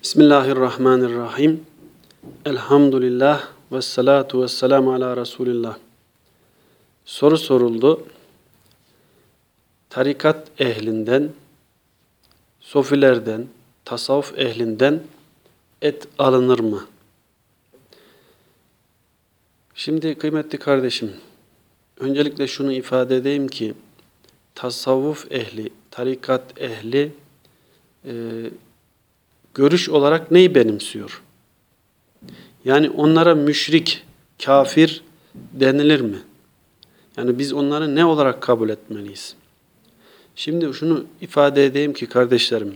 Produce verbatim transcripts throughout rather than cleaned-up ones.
Bismillahirrahmanirrahim. Elhamdülillah ve salatu ve selamu ala Resulillah. Soru soruldu. Tarikat ehlinden, sofilerden, tasavvuf ehlinden et alınır mı? Şimdi kıymetli kardeşim, öncelikle şunu ifade edeyim ki, tasavvuf ehli, tarikat ehli e, görüş olarak neyi benimsiyor? Yani onlara müşrik, kafir denilir mi? Yani biz onları ne olarak kabul etmeliyiz? Şimdi şunu ifade edeyim ki kardeşlerim,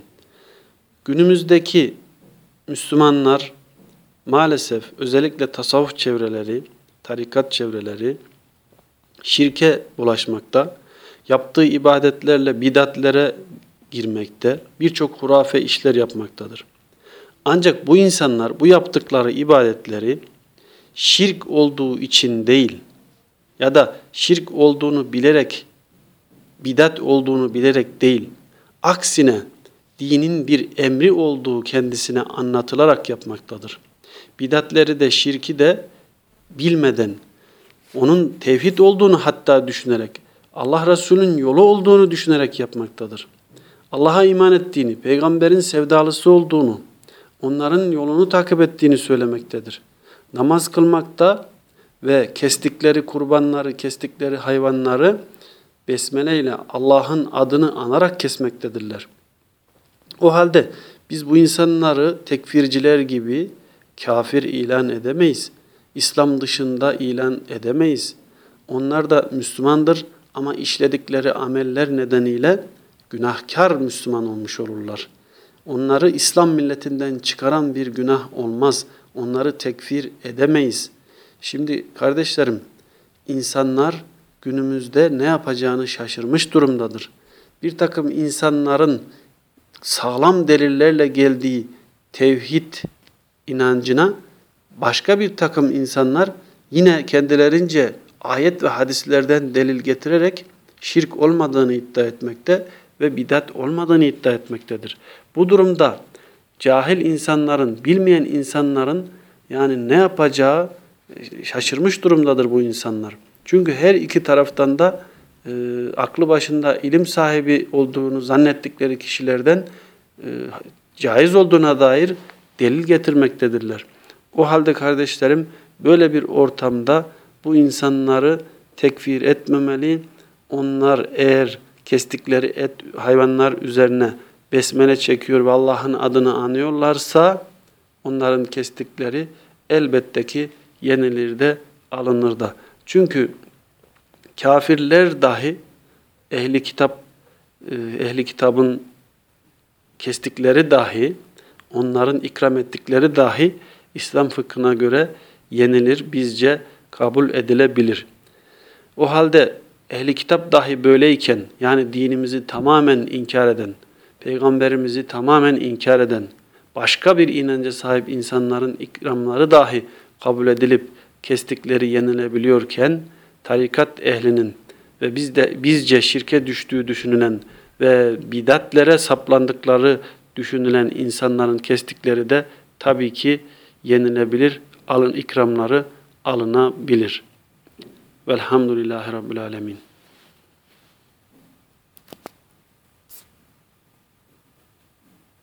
günümüzdeki Müslümanlar maalesef özellikle tasavvuf çevreleri, tarikat çevreleri şirke bulaşmakta, yaptığı ibadetlerle bidatlere girmekte, birçok hurafe işler yapmaktadır. Ancak bu insanlar bu yaptıkları ibadetleri şirk olduğu için değil ya da şirk olduğunu bilerek, bidat olduğunu bilerek değil, aksine dinin bir emri olduğu kendisine anlatılarak yapmaktadır. Bidatleri de şirki de bilmeden, onun tevhid olduğunu hatta düşünerek, Allah Resulü'nün yolu olduğunu düşünerek yapmaktadır. Allah'a iman ettiğini, peygamberin sevdalısı olduğunu, onların yolunu takip ettiğini söylemektedir. Namaz kılmakta ve kestikleri kurbanları, kestikleri hayvanları besmele ile Allah'ın adını anarak kesmektedirler. O halde biz bu insanları tekfirciler gibi kafir ilan edemeyiz. İslam dışında ilan edemeyiz. Onlar da Müslümandır ama işledikleri ameller nedeniyle günahkar Müslüman olmuş olurlar. Onları İslam milletinden çıkaran bir günah olmaz. Onları tekfir edemeyiz. Şimdi kardeşlerim, insanlar günümüzde ne yapacağını şaşırmış durumdadır. Bir takım insanların sağlam delillerle geldiği tevhid inancına başka bir takım insanlar yine kendilerince ayet ve hadislerden delil getirerek şirk olmadığını iddia etmekte ve bidat olmadığını iddia etmektedir. Bu durumda cahil insanların, bilmeyen insanların yani ne yapacağı şaşırmış durumdadır bu insanlar. Çünkü her iki taraftan da e, aklı başında ilim sahibi olduğunu zannettikleri kişilerden e, caiz olduğuna dair delil getirmektedirler. O halde kardeşlerim böyle bir ortamda bu insanları tekfir etmemeli. Onlar eğer kestikleri et hayvanlar üzerine besmele çekiyor ve Allah'ın adını anıyorlarsa onların kestikleri elbette ki yenilir de alınır da. Çünkü kafirler dahi ehli kitap ehli kitabın kestikleri dahi onların ikram ettikleri dahi İslam fıkhına göre yenilir, bizce kabul edilebilir. O halde ehli kitap dahi böyleyken yani dinimizi tamamen inkar eden, peygamberimizi tamamen inkar eden, başka bir inanca sahip insanların ikramları dahi kabul edilip kestikleri yenilebiliyorken tarikat ehlinin ve bizde bizce şirke düştüğü düşünülen ve bidatlere saplandıkları düşünülen insanların kestikleri de tabii ki yenilebilir, alın ikramları alınabilir. Velhamdülillahi Rabbil Alemin.